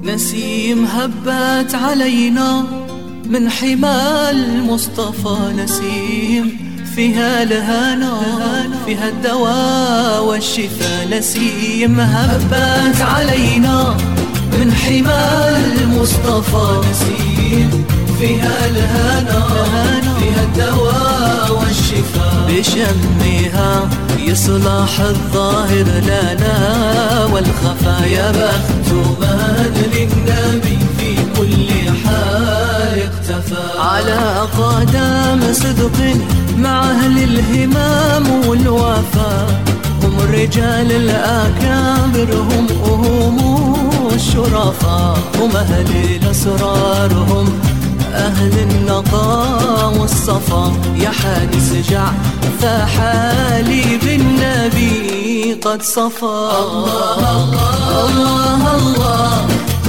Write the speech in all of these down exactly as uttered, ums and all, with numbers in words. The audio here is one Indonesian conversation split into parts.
نسيم هبت علينا من حمى المصطفى، نسيم فيها الهنا فيها الدواء والشفاء، نسيم هبت علينا من حمى المصطفى، نسيم فيها الهنا فيها الدواء والشفاء، بشمها يصلح الظاهر لنا والخفا، يا بخت من للنبي في كل حال اختفى، على قدم صدق مع أهل الهمام والوفا، هم الرجال الأكابر هم هم الشرفاء، هم أهل الأسرار هم أهل النقاء والصفا، يا حادث جع فحالي بالنبي قد صفى. الله الله الله الله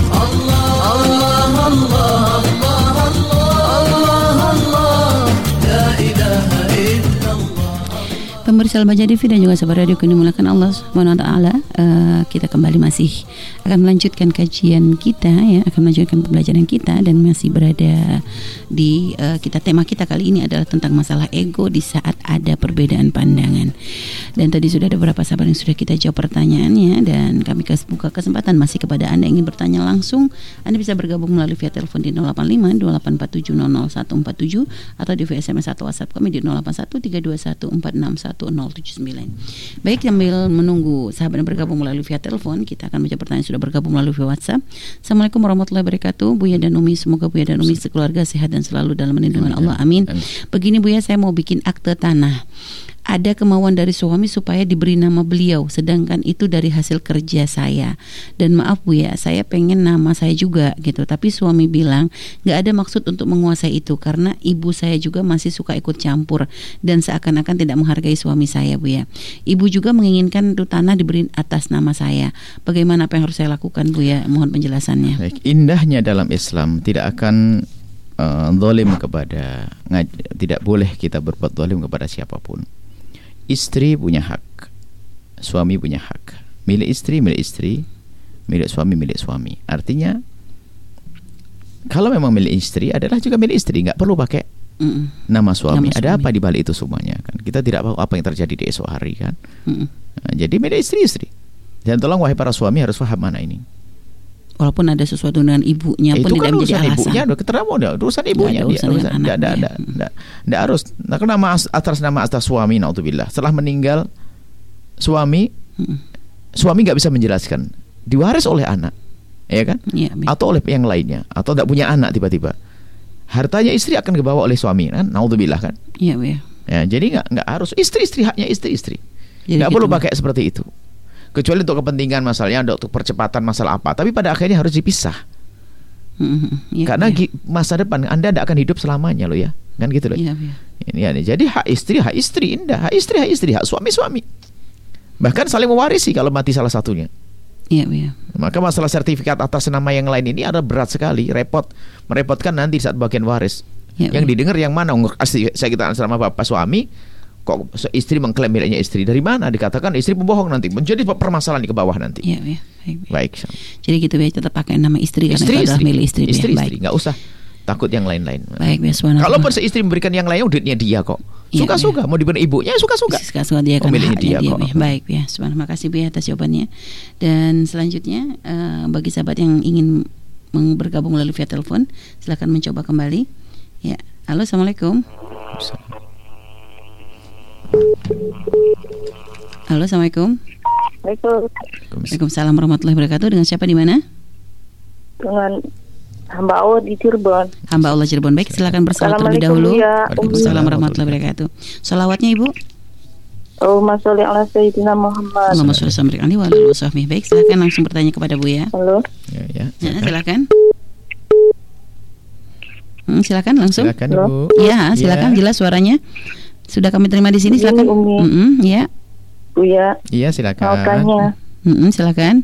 الله الله الله الله لا إله إلا الله. Pemirsa Al-Bahjah T V dan juga sahabat radio yang dimuliakan Allah Subhanahu wa taala, uh, kita kembali masih akan melanjutkan kajian kita ya, akan melanjutkan pembelajaran kita dan masih berada di uh, kita tema kita kali ini adalah tentang masalah ego di saat ada perbedaan pandangan. Dan tadi sudah ada beberapa sahabat yang sudah kita jawab pertanyaannya, dan kami buka kesempatan masih kepada Anda yang ingin bertanya langsung. Anda bisa bergabung melalui via telepon di nol delapan lima dua delapan empat tujuh nol nol satu empat tujuh atau di via S M S atau WhatsApp kami di nol delapan satu tiga dua satu empat enam satu nol tujuh sembilan. Baik, sambil menunggu sahabat yang bergabung melalui via telepon, kita akan menjawab pertanyaan sudah bergabung melalui via WhatsApp. Assalamualaikum warahmatullahi wabarakatuh. Buya dan Umi, semoga Buya dan Umi sekeluarga sehat dan selalu dalam lindungan Allah. Amin. Begini Buya, saya mau bikin akte tanah. Ada kemauan dari suami supaya diberi nama beliau, sedangkan itu dari hasil kerja saya. Dan maaf Bu ya, saya pengen nama saya juga gitu. Tapi suami bilang gak ada maksud untuk menguasai itu, karena ibu saya juga masih suka ikut campur dan seakan-akan tidak menghargai suami saya Bu ya. Ibu juga menginginkan itu tanah diberi atas nama saya. Bagaimana, apa yang harus saya lakukan Bu ya? Mohon penjelasannya. Baik, indahnya dalam Islam tidak akan uh, zalim kepada, tidak boleh kita berbuat zalim kepada siapapun. Istri punya hak, suami punya hak. Milik istri milik istri, milik suami milik suami. Artinya kalau memang milik istri adalah juga milik istri, nggak perlu pakai mm. nama suami. Nama Ada suami. Apa di balik itu semuanya kan? Kita tidak tahu apa yang terjadi di esok hari kan. Nah, jadi milik istri istri. Dan tolong wahai para suami harus paham mana ini. Walaupun ada sesuatu dengan ibunya pun tidak menjadi alasan. Ibunya, ketemu dia, urusan ibunya dia, urusan tidak ada, ada, tidak, tidak harus. Nah, nama atas nama atas suami, naudzubillah. Setelah meninggal suami, hmm. suami nggak bisa menjelaskan, diwaris oleh anak, ya kan? Ya, atau oleh yang lainnya, atau tidak punya anak tiba-tiba. Hartanya istri akan dibawa oleh suami, kan? Naudzubillah kan? Iya, ya. Ya, jadi nggak nggak harus istri-istri, haknya istri-istri. Nggak gitu perlu pakai seperti itu. Kecuali untuk kepentingan masalahnya, untuk percepatan masalah apa. Tapi pada akhirnya harus dipisah. Mm-hmm, ya, Karena ya. masa depan Anda tidak akan hidup selamanya loh ya. Kan gitu loh. Ya, ya. Ini, ya, jadi hak istri, hak istri indah. Hak istri, hak istri, hak suami, suami. Bahkan saling mewarisi kalau mati salah satunya. Iya, ya. Maka masalah sertifikat atas nama yang lain ini ada berat sekali, repot, merepotkan nanti saat bagian waris. Ya, yang ya. didengar yang mana? Saya kita sama bapak suami. Kok istri mengklaim miliknya istri? Dari mana? Dikatakan istri pembohong nanti. Menjadi permasalahan di ke bawah nanti. Iya, ya. Baik, baik. Jadi gitu ya, tetap pakai nama istri, istri karena itu adalah milik istri. Istri, ya. istri. Nggak usah takut yang lain-lain. Baik, ya. Kalau seistri memberikan yang lain, duitnya dia kok. Suka-suka. Ya, ya. Mau diberi ibunya, suka-suka. Suka-suka dia kan haknya dia, dia kok. Ya. Baik, ya. Terima kasih Bu ya atas jawabannya. Dan selanjutnya uh, bagi sahabat yang ingin bergabung melalui via telepon, silakan mencoba kembali. Ya. Halo, assalamualaikum. Halo, assalamualaikum. Waalaikumsalam warahmatullahi wabarakatuh. Dengan siapa di mana? Dengan hamba Allah di Cirebon. Hamba Allah Cirebon. Baik, silakan bersalat terlebih dahulu. Waalaikumsalam warahmatullahi wabarakatuh. Salawatnya Ibu. Allahumma sholli ala sayyidina Muhammad. Allahumma sholli ala sayyidina Muhammad. Baik, silakan langsung bertanya kepada Bu ya. Halo. Ya, ya. Ya, silakan. Hmm, silakan langsung. Silakan Ibu. Ya, silakan ya. Jelas suaranya. Sudah kami terima di sini, silakan. Mm-hmm, ya. Bu ya. Iya, silakan. Mau tanya. Mm-hmm, silakan.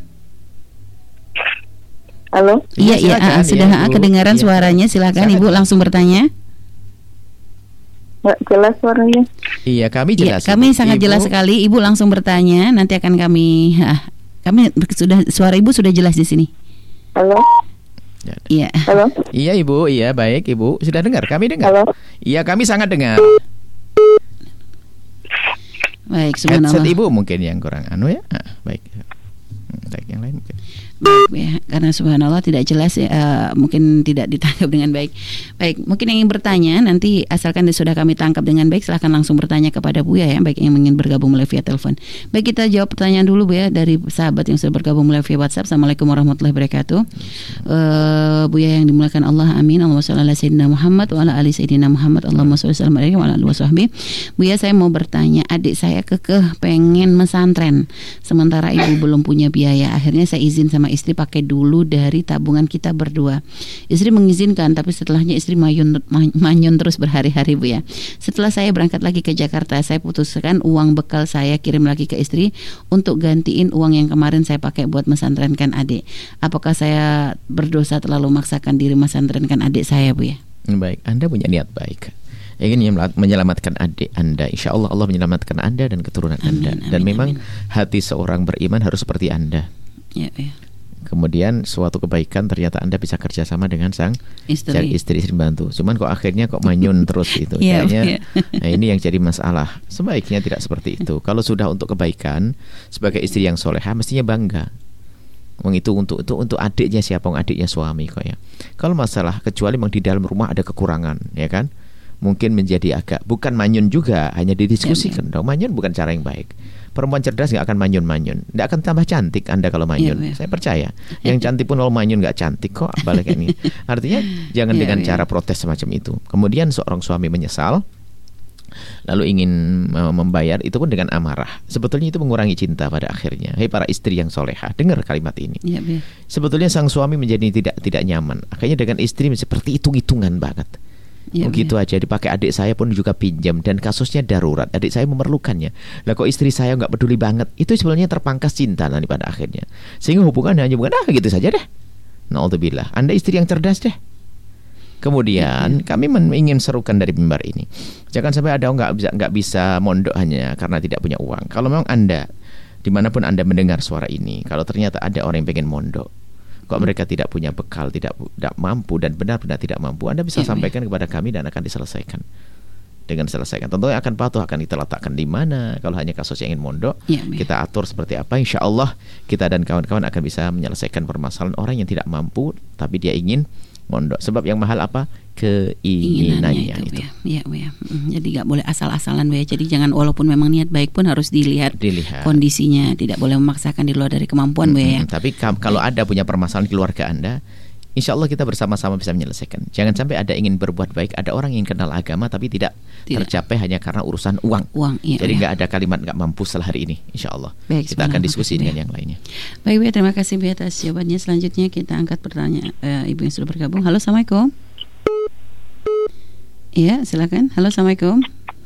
Halo. Iya, iya, ya, sudah ya, kedengaran ya. Suaranya, silakan, silakan Ibu langsung bertanya. Nggak jelas suaranya. Iya, kami jelas. Ya, kami sangat Ibu. jelas sekali. Ibu langsung bertanya, nanti akan kami ah, kami sudah suara Ibu sudah jelas di sini. Halo. Iya. Halo. Iya Ibu, iya baik Ibu. Sudah dengar? Kami dengar. Halo. Iya kami sangat dengar. Baik, Headset subhanallah. Ibu mungkin yang kurang anu ya. Ah, baik. Hmm, baik yang lain mungkin. Baik ya, karena subhanallah tidak jelas ya, uh, mungkin tidak ditangkap dengan baik. Baik, mungkin yang ingin bertanya nanti asalkan sudah kami tangkap dengan baik silahkan langsung bertanya kepada Buya ya, baik yang ingin bergabung melalui via telepon. Baik, kita jawab pertanyaan dulu Buya dari sahabat yang sudah bergabung melalui via WhatsApp. Assalamualaikum warahmatullahi wabarakatuh. uh, Buya yang dimuliakan Allah, amin. Allahumma sholli ala sayyidina Muhammad wa ala ali sayyidina Muhammad. Allahumma sholli alaihi wa ala alihi washabbi. Buya, saya mau bertanya, adik saya kekeh pengen mesantren sementara ibu belum punya biaya. Akhirnya saya izin sama istri pakai dulu dari tabungan kita berdua. Istri mengizinkan, tapi setelahnya istri mayun, manyun terus berhari-hari Bu ya. Setelah saya berangkat lagi ke Jakarta, saya putuskan uang bekal saya kirim lagi ke istri untuk gantiin uang yang kemarin saya pakai buat mesantrenkan adik. Apakah saya berdosa terlalu memaksakan diri mesantrenkan adik saya Bu ya? Baik, Anda punya niat baik, ingin menyelamatkan adik Anda. Insya Allah Allah menyelamatkan Anda dan keturunan Amin, Anda. amin, Dan memang amin. hati seorang beriman harus seperti Anda. Ya, ya. Kemudian suatu kebaikan ternyata Anda bisa kerjasama dengan sang Istri. istri istri bantu. Cuman kok akhirnya kok manyun terus itu. Iya, Kayaknya iya. nah ini yang jadi masalah. Sebaiknya tidak seperti itu. Kalau sudah untuk kebaikan sebagai istri yang solehah mestinya bangga. Wong itu untuk itu untuk adiknya siapa? Wong adiknya suami kok ya. Kalau masalah kecuali memang di dalam rumah ada kekurangan, ya kan? Mungkin menjadi agak bukan manyun juga, hanya didiskusikan. Dong, manyun bukan cara yang baik. Perempuan cerdas nggak akan manyun-manyun, nggak akan tambah cantik Anda kalau manyun. Ya, ya. Saya percaya. Yang cantik pun kalau manyun nggak cantik kok. Balik ini. Artinya jangan Ya, dengan ya. cara protes semacam itu. Kemudian seorang suami menyesal, lalu ingin uh, membayar, itu pun dengan amarah. Sebetulnya itu mengurangi cinta pada akhirnya. Hei para istri yang solehah, dengar kalimat ini. Ya, ya. Sebetulnya sang suami menjadi tidak tidak nyaman. Akhirnya dengan istri seperti hitung-hitungan banget. Ya, Begitu ya. aja dipakai adik saya pun juga pinjam dan kasusnya darurat. Adik saya memerlukannya. Lah kok istri saya nggak peduli banget? Itu sebenarnya terpangkas cinta nanti pada akhirnya. Sehingga hubungannya hanya bukan ah gitu saja deh. Naudzubillah. Anda istri yang cerdas deh. Kemudian kami men- ingin serukan dari mimbar ini, jangan sampai ada nggak bisa nggak bisa mondok hanya karena tidak punya uang. Kalau memang Anda dimanapun Anda mendengar suara ini, kalau ternyata ada orang yang pengen mondok, kok mereka tidak punya bekal, tidak tidak mampu dan benar-benar tidak mampu, Anda bisa Ya, sampaikan kepada kami dan akan diselesaikan. Dengan diselesaikan, tentunya akan patuh, akan kita letakkan di mana. Kalau hanya kasus yang ingin mondok, Ya, ya. kita atur seperti apa. Insya Allah kita dan kawan-kawan akan bisa menyelesaikan permasalahan orang yang tidak mampu tapi dia ingin mondok. Sebab yang mahal apa? Keinginannya itu. itu. Ya, ya, ya. Mm, Jadi nggak boleh asal-asalan ya. Jadi jangan walaupun memang niat baik pun harus dilihat, Dilihat. kondisinya. Tidak boleh memaksakan di luar dari kemampuan Bu ya. Mm-mm. Tapi kam- kalau ada punya permasalahan keluarga Anda, insya Allah kita bersama-sama bisa menyelesaikan. Jangan sampai ada ingin berbuat baik, ada orang yang kenal agama tapi tidak, Tidak. tercapai hanya karena urusan uang. Uang, iya, Jadi iya. nggak ada kalimat nggak mampu setelah hari ini, insya Allah. Baik, Kita akan subhanallah, diskusi makasih, dengan Bu. yang lainnya. Baik Bu, terima kasih Bu atas jawabannya. Selanjutnya kita angkat pertanyaan eh, Ibu yang sudah bergabung. Halo, Assalamualaikum. Iya, silakan. Halo, Assalamualaikum.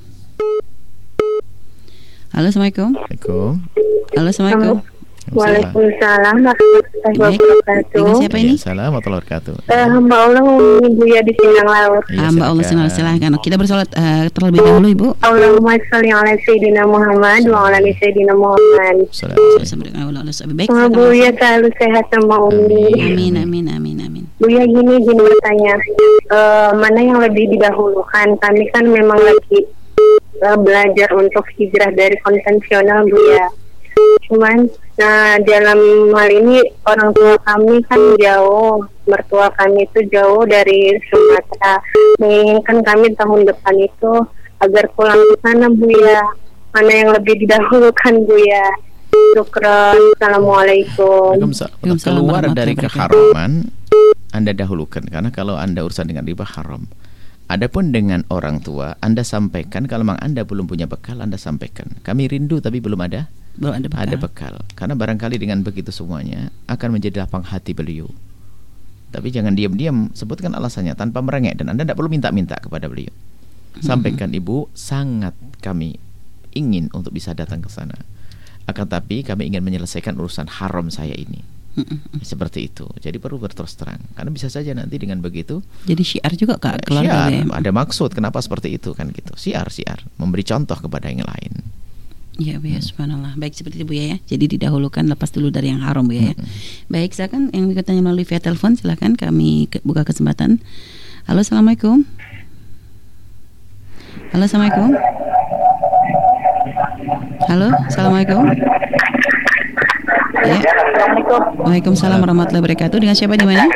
Halo, Assalamualaikum. Assalamualaikum. Halo, Assalamualaikum. Waalaikumsalam warahmatullahi Baik. wabarakatuh. Dengan siapa ini? Assalamualaikum warahmatullahi wabarakatuh. Eh, hamba Allah menghubungi Buya di Sindang Laut. Iya, Hamba Allah silakan. silakan. silakan. Kita bersolat eh, terlebih dahulu Ibu. Allahumma sholli ala sayyidina Muhammad wa ala ali sayyidina Muhammad. Assalamualaikum. Assalamualaikum. Baik, Semoga silakan. Buya selalu sehat sama Umi. Amin, amin, amin, amin. Buya gini gini bertanya, eh, mana yang lebih didahulukan? Kami kan memang lagi eh, belajar untuk hijrah dari konvensional Buya. Cuman nah dalam hal ini orang tua kami kan jauh, mertua kami itu jauh dari Sumatera. Menginginkan kami tahun depan itu agar pulang ke sana Buya. Mana yang lebih didahulukan Buya? Syukran. Assalamualaikum. Waalaikumsalam. Waalaikumsalam Keluar warahmatullahi dari wabarakatuh. keharaman Anda dahulukan, karena kalau Anda urusan dengan riba haram. Adapun dengan orang tua, Anda sampaikan kalau memang Anda belum punya bekal, Anda sampaikan. Kami rindu tapi belum ada Belum ada bekal. ada bekal. Karena barangkali dengan begitu semuanya akan menjadi lapang hati beliau. Tapi jangan diam-diam sebutkan alasannya tanpa merengek, dan Anda tidak perlu minta-minta kepada beliau. Sampaikan, Ibu, sangat kami ingin untuk bisa datang ke sana. Akan tapi kami ingin menyelesaikan urusan haram saya ini. Seperti itu. Jadi perlu berterus terang. Karena bisa saja nanti dengan begitu Jadi syiar juga Kak keluarga syiar, ya. ada maksud kenapa seperti itu kan gitu. Siar-siar, memberi contoh kepada yang lain. Ya Bu ya, subhanallah. Baik seperti itu Bu ya. Jadi didahulukan, lepas dulu dari yang haram Bu ya. Hmm. Baik, silakan yang bertanya melalui via telepon, silakan kami ke- buka kesempatan. Halo, assalamualaikum. Halo, assalamualaikum. Halo, assalamualaikum. Ya. Waalaikumsalam warahmatullahi wabarakatuh. Dengan siapa di mana?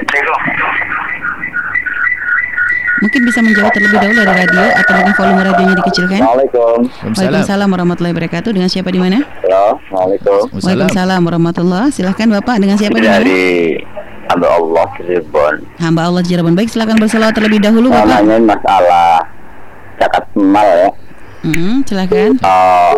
Mungkin bisa menjawab terlebih dahulu dari radio atau mungkin volume radionya dikecilkan. Assalamualaikum. Waalaikumsalam warahmatullahi wabarakatuh. Dengan siapa di mana? Halo, Assalamualaikum. Waalaikumsalam warahmatullahi. Silahkan Bapak, dengan siapa di mana? Dari hamba Allah Cirebon. Hamba Allah Cirebon. Baik, silakan berselawat terlebih dahulu Bapak. Namanya masalah zakat mal ya. Hmm, silakan. Uh,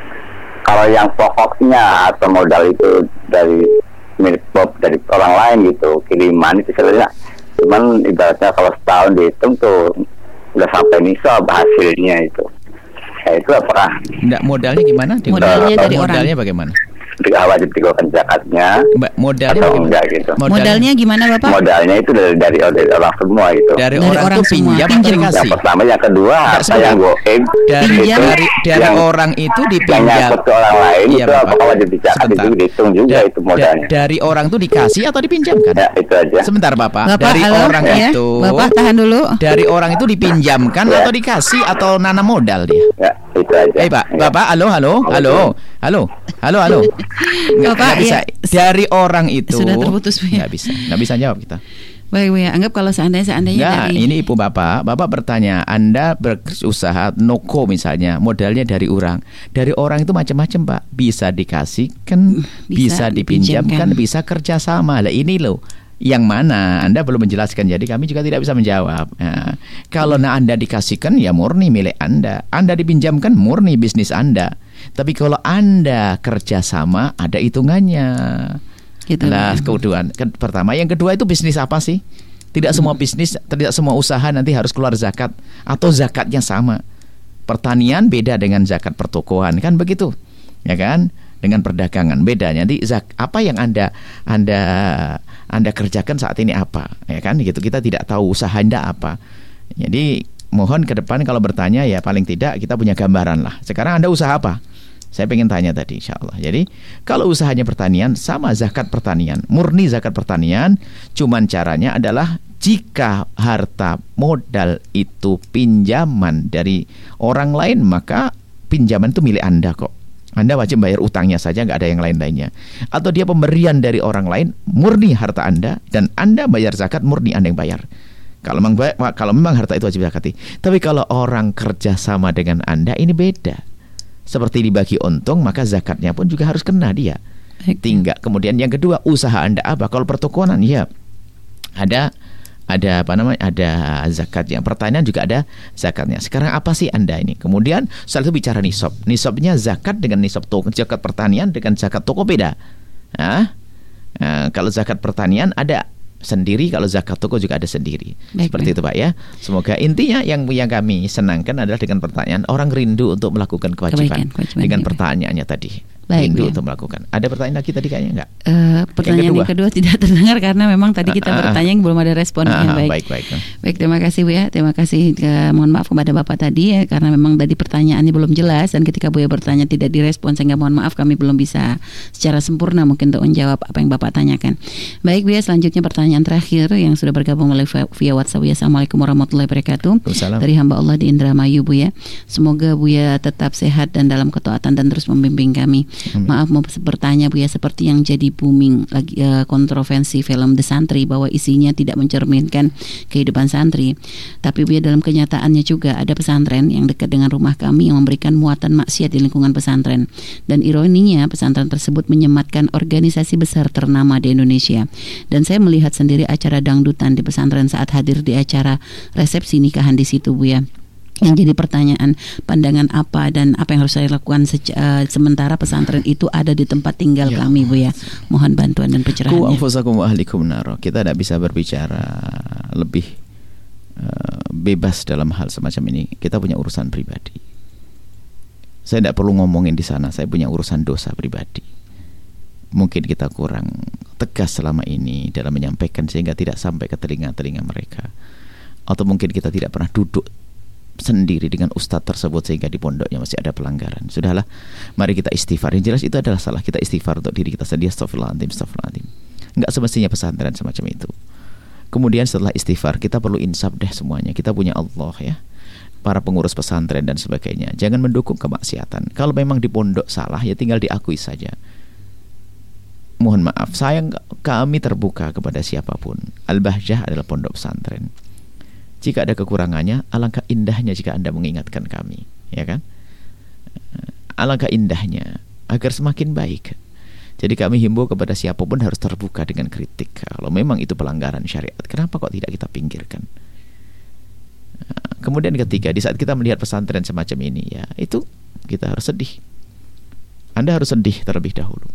kalau yang pokoknya atau modal itu dari milik Bob dari orang lain gitu, kiriman itu sebenarnya. Cuman ibaratnya kalau setahun dihitung tuh udah sampai nisab hasilnya itu. Ya itu apakah? Enggak, modalnya gimana? Modalnya dari orang. Modalnya bagaimana? Tidak wajib dikeluarkan zakatnya. Mbak, modalnya atau bagaimana? enggak gitu. Modalnya, Modalnya gimana Bapak? Modalnya itu dari dari, dari orang semua gitu. dari, Dari orang, orang tuh semua. pinjam atau Pinjam. Yang dikasih? pertama, yang kedua Enggak, harta yang goib Dari Pinjam. dari, dari yang, orang itu yang dipinjam. nyangkut ke orang lain Iya, itu Bapak. apakah wajib dizakat Sebentar. itu dihitung juga Da- itu modalnya. da- dari orang tuh dikasih atau dipinjamkan? Ya itu aja. Sebentar Bapak, Bapak, dari halo, orang ya. itu Bapak tahan dulu. dari orang itu dipinjamkan Ya. atau dikasih atau nanam modal dia? Ya itu aja. Eh Pak, Ya. Bapak, halo, halo, halo, halo, halo, halo. Nggak, Bapak, nggak bisa. ya. Dari orang itu Sudah terputus, Bu, ya. Nggak bisa, nggak bisa jawab kita. Baik Bu ya, anggap kalau seandainya seandainya Nggak, dari ini Ibu Bapak, Bapak bertanya, Anda berusaha noko misalnya, modalnya dari orang. Dari orang itu macam-macam Pak, bisa dikasihkan, Bisa bisa, dipinjamkan, dipinjamkan. bisa kerjasama. Lah ini loh. Yang mana Anda belum menjelaskan, jadi kami juga tidak bisa menjawab. Nah, kalau nah Anda dikasihkan ya murni milik Anda, Anda dipinjamkan murni bisnis Anda. Tapi kalau Anda kerjasama ada hitungannya. gitu. Nah, kemudian ke- pertama, yang kedua itu bisnis apa sih? Tidak semua bisnis, tidak semua usaha nanti harus keluar zakat atau zakatnya sama. Pertanian beda dengan zakat pertokoan, kan begitu, ya kan? Dengan perdagangan beda. Nanti zak apa yang anda anda anda kerjakan saat ini apa, ya kan? Gitu, kita tidak tahu usaha Anda apa. Jadi mohon ke depan kalau bertanya ya paling tidak kita punya gambaran lah. Sekarang Anda usaha apa? Saya pengen tanya tadi, insya Allah. Jadi kalau usahanya pertanian, sama zakat pertanian, murni zakat pertanian. Cuman caranya adalah jika harta modal itu pinjaman dari orang lain, maka pinjaman itu milik Anda kok. Anda wajib bayar utangnya saja, nggak ada yang lain-lainnya. Atau dia pemberian dari orang lain, murni harta Anda, dan Anda bayar zakat, murni Anda yang bayar. Kalau memang, kalau memang harta itu wajib zakati. Tapi kalau orang kerja sama dengan Anda, ini beda. Seperti dibagi untung, maka zakatnya pun juga harus kena dia. Tinggal kemudian yang kedua, usaha Anda apa? Kalau pertokoan ya ada ada apa namanya? Ada zakatnya. Pertanian juga ada zakatnya. Sekarang apa sih Anda ini? Kemudian setelah itu bicara nisab. Nisabnya zakat dengan nisab toko, zakat pertanian dengan zakat toko beda. Nah, nah, kalau zakat pertanian ada sendiri, kalau zakat toko juga ada sendiri. Baik, Seperti baik. itu Pak ya. Semoga intinya yang yang kami senangkan adalah dengan pertanyaan, orang rindu untuk melakukan kewajiban, Kebaikan, kewajiban, dengan baik. pertanyaannya tadi. Baik, rindu ya. untuk melakukan. Ada pertanyaan lagi tadi kayaknya enggak? Eh, pertanyaan yang kedua. kedua. tidak terdengar karena memang tadi kita Ah, ah, bertanya yang belum ada respon. Ah, yang ah, baik. baik, baik. Baik, terima kasih Bu ya. Terima kasih. Eh, mohon maaf kepada Bapak tadi ya, karena memang tadi pertanyaannya belum jelas, dan ketika Bu ya bertanya tidak direspon, sehingga mohon maaf kami belum bisa secara sempurna mungkin untuk menjawab apa yang Bapak tanyakan. Baik Bu ya, selanjutnya pertanyaan terakhir yang sudah bergabung melalui via WhatsApp. Ya, Assalamualaikum warahmatullahi wabarakatuh. Waalaikumsalam. Dari hamba Allah di Indramayu Bu ya. Semoga Bu ya tetap sehat dan dalam ketaatan dan terus membimbing kami. Amin. Maaf mau bertanya Bu ya, seperti yang jadi booming lagi eh, kontroversi film The Santri, bahwa isinya tidak mencerminkan kehidupan santri. Tapi Bu ya, dalam kenyataannya juga ada pesantren yang dekat dengan rumah kami yang memberikan muatan maksiat di lingkungan pesantren. Dan ironinya pesantren tersebut menyematkan organisasi besar ternama di Indonesia. Dan saya melihat sendiri acara dangdutan di pesantren saat hadir di acara resepsi nikahan di situ Bu ya. Yang jadi pertanyaan, pandangan apa dan apa yang harus saya lakukan sej- uh, sementara pesantren itu ada di tempat tinggal Ya. kami Bu ya. Mohon bantuan dan Ku pencerahannya. anfusakum wa ahlikum nar. Kita tidak bisa berbicara lebih uh, bebas dalam hal semacam ini. Kita punya urusan pribadi. Saya tidak perlu ngomongin di sana. Saya punya urusan dosa pribadi. Mungkin kita kurang tegas selama ini dalam menyampaikan sehingga tidak sampai ke telinga-telinga mereka. Atau mungkin kita tidak pernah duduk sendiri dengan ustadz tersebut sehingga di pondoknya masih ada pelanggaran. Sudahlah, mari kita istighfar. Yang jelas itu adalah salah kita, istighfar untuk diri kita sendiri. Astagfirullahaladzim, astagfirullahaladzim. Enggak semestinya pesantren semacam itu. Kemudian setelah istighfar, kita perlu insaf deh semuanya. Kita punya Allah ya, para pengurus pesantren dan sebagainya. Jangan mendukung kemaksiatan. Kalau memang di pondok salah, ya tinggal diakui saja. Mohon maaf, sayang kami terbuka kepada siapapun. Al-Bahjah adalah pondok pesantren. Jika ada kekurangannya, alangkah indahnya jika Anda mengingatkan kami, ya kan? Alangkah indahnya agar semakin baik. Jadi kami himbau kepada siapapun harus terbuka dengan kritik. Kalau memang itu pelanggaran syariat, kenapa kok tidak kita pinggirkan? Kemudian ketiga, di saat kita melihat pesantren semacam ini, ya itu kita harus sedih. Anda harus sedih terlebih dahulu.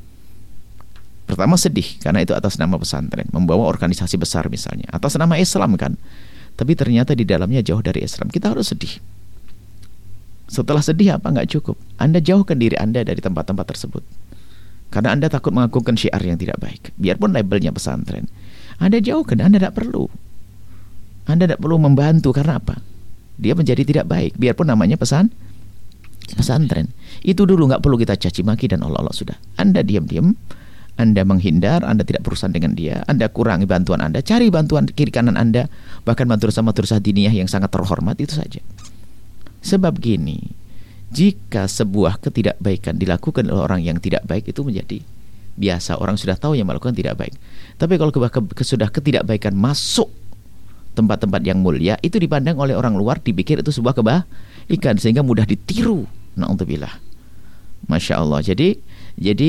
Pertama sedih karena itu atas nama pesantren, membawa organisasi besar misalnya, atas nama Islam kan. Tapi ternyata di dalamnya jauh dari Islam. Kita harus sedih. Setelah sedih apa? Nggak cukup. Anda jauhkan diri Anda dari tempat-tempat tersebut. Karena Anda takut mengagungkan syiar yang tidak baik. Biarpun labelnya pesantren, Anda jauhkan, Anda tidak perlu. Anda tidak perlu membantu, karena apa? Dia menjadi tidak baik. Biarpun namanya pesan pesantren. Itu dulu nggak perlu kita caci maki dan Allah-Allah sudah. Anda diam-diam, Anda menghindar, Anda tidak berurusan dengan dia, Anda kurangi bantuan Anda, cari bantuan kiri kanan Anda, bahkan madrasah-madrasah diniyah yang sangat terhormat, itu saja. Sebab gini, jika sebuah ketidakbaikan dilakukan oleh orang yang tidak baik, itu menjadi biasa. Orang sudah tahu yang melakukan tidak baik. Tapi kalau ke, ke, sudah ketidakbaikan masuk tempat-tempat yang mulia, itu dipandang oleh orang luar, dipikir itu sebuah kebaikan, sehingga mudah ditiru. Na'udzubillah. Masya Allah. Jadi, jadi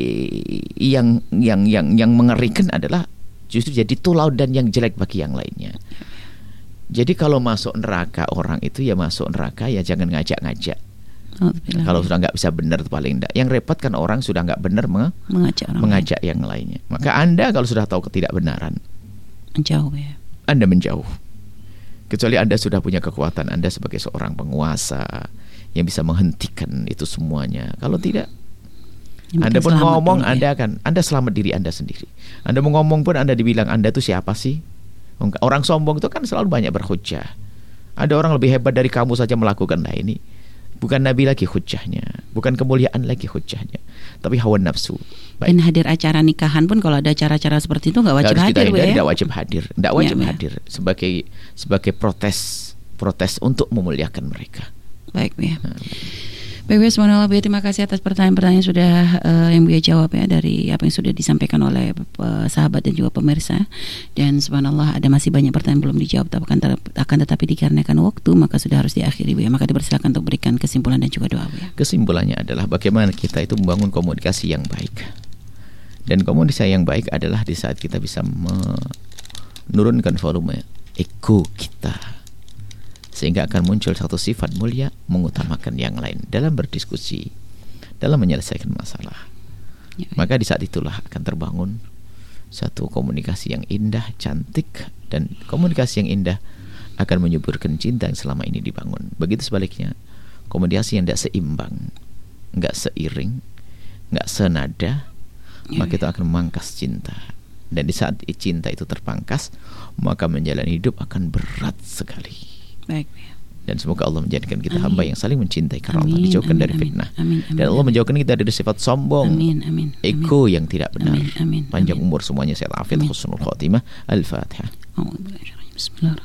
yang yang yang yang mengerikan adalah justru jadi tauladan yang jelek bagi yang lainnya. Jadi kalau masuk neraka orang itu, ya masuk neraka, ya jangan ngajak-ngajak. Kalau sudah nggak bisa benar itu paling enggak. Yang repot kan orang sudah nggak benar menge- mengajak, orang mengajak lain. Yang lainnya. Maka Anda kalau sudah tahu ketidakbenaran, menjauh ya. Anda menjauh. Kecuali Anda sudah punya kekuatan, Anda sebagai seorang penguasa yang bisa menghentikan itu semuanya. Kalau tidak, yang Anda pun ngomong, Anda akan Anda selamat diri Anda sendiri. Anda mau ngomong pun Anda dibilang Anda itu siapa sih? Orang sombong itu kan selalu banyak berhujjah. Ada orang lebih hebat dari kamu saja melakukan. Nah ini bukan Nabi lagi hujjahnya, bukan kemuliaan lagi hujjahnya, tapi hawa nafsu. Baik. Dan hadir acara nikahan pun kalau ada acara-acara seperti itu nggak wajib harus hadir, ya? Tidak wajib hadir, tidak wajib ya, hadir ya. sebagai sebagai protes protes untuk memuliakan mereka. Baik ya. Nah. Baik, subhanallah, Bu, terima kasih atas pertanyaan-pertanyaan sudah uh, yang Bu jawab ya, dari apa yang sudah disampaikan oleh uh, sahabat dan juga pemirsa. Dan subhanallah ada masih banyak pertanyaan belum dijawab, tapi akan, ter- akan tetapi dikarenakan waktu maka sudah harus diakhiri, Bu ya. Maka dipersilakan untuk berikan kesimpulan dan juga doa, Bu ya. Kesimpulannya adalah bagaimana kita itu membangun komunikasi yang baik. Dan komunikasi yang baik adalah di saat kita bisa menurunkan volume ego kita, sehingga akan muncul satu sifat mulia, mengutamakan yang lain dalam berdiskusi, dalam menyelesaikan masalah. Ya, ya. Maka di saat itulah akan terbangun satu komunikasi yang indah, cantik, dan komunikasi yang indah akan menyuburkan cinta yang selama ini dibangun. Begitu sebaliknya, komunikasi yang tidak seimbang, nggak seiring, nggak senada, ya, maka ya. itu akan memangkas cinta. Dan di saat cinta itu terpangkas, maka menjalani hidup akan berat sekali. Baik, ya. Dan semoga Allah menjadikan kita amin. hamba yang saling mencintai karena Allah, dijauhkan amin, dari amin, fitnah amin, amin, dan Allah menjauhkan kita dari sifat sombong, amin, amin, ego amin. yang tidak benar. Amin, amin, Panjang amin. umur semuanya, sehat afiat, husnul khotimah. Al-Fatihah. Bismillahirrahmanirrahim.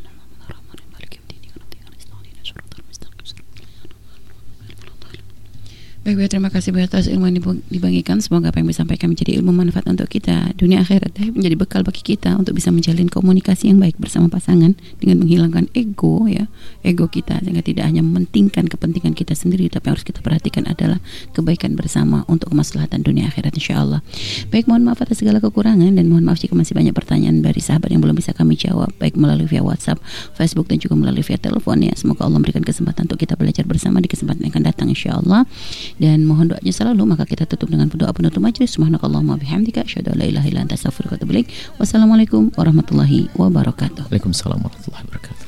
Baik, baik, terima kasih Bu atas ilmu yang dibagikan. Semoga apa yang disampaikan menjadi ilmu manfaat untuk kita dunia akhirat, menjadi bekal bagi kita untuk bisa menjalin komunikasi yang baik bersama pasangan dengan menghilangkan ego ya, ego kita, sehingga tidak hanya mementingkan kepentingan kita sendiri, tapi harus kita perhatikan adalah kebaikan bersama untuk kemaslahatan dunia akhirat, insyaallah. Baik, mohon maaf atas segala kekurangan dan mohon maaf jika masih banyak pertanyaan dari sahabat yang belum bisa kami jawab, baik melalui via WhatsApp, Facebook, dan juga melalui via telepon ya. Semoga Allah memberikan kesempatan untuk kita belajar bersama di kesempatan yang akan datang, insyaallah. Dan mohon doanya selalu, maka kita tutup dengan doa penutup majelis. Subhanakallahumma bihamdika asyhadu an la ilaha illa anta astaghfiruka wa atubu ilaik. Wassalamualaikum warahmatullahi wabarakatuh. Waalaikumsalam warahmatullahi wabarakatuh.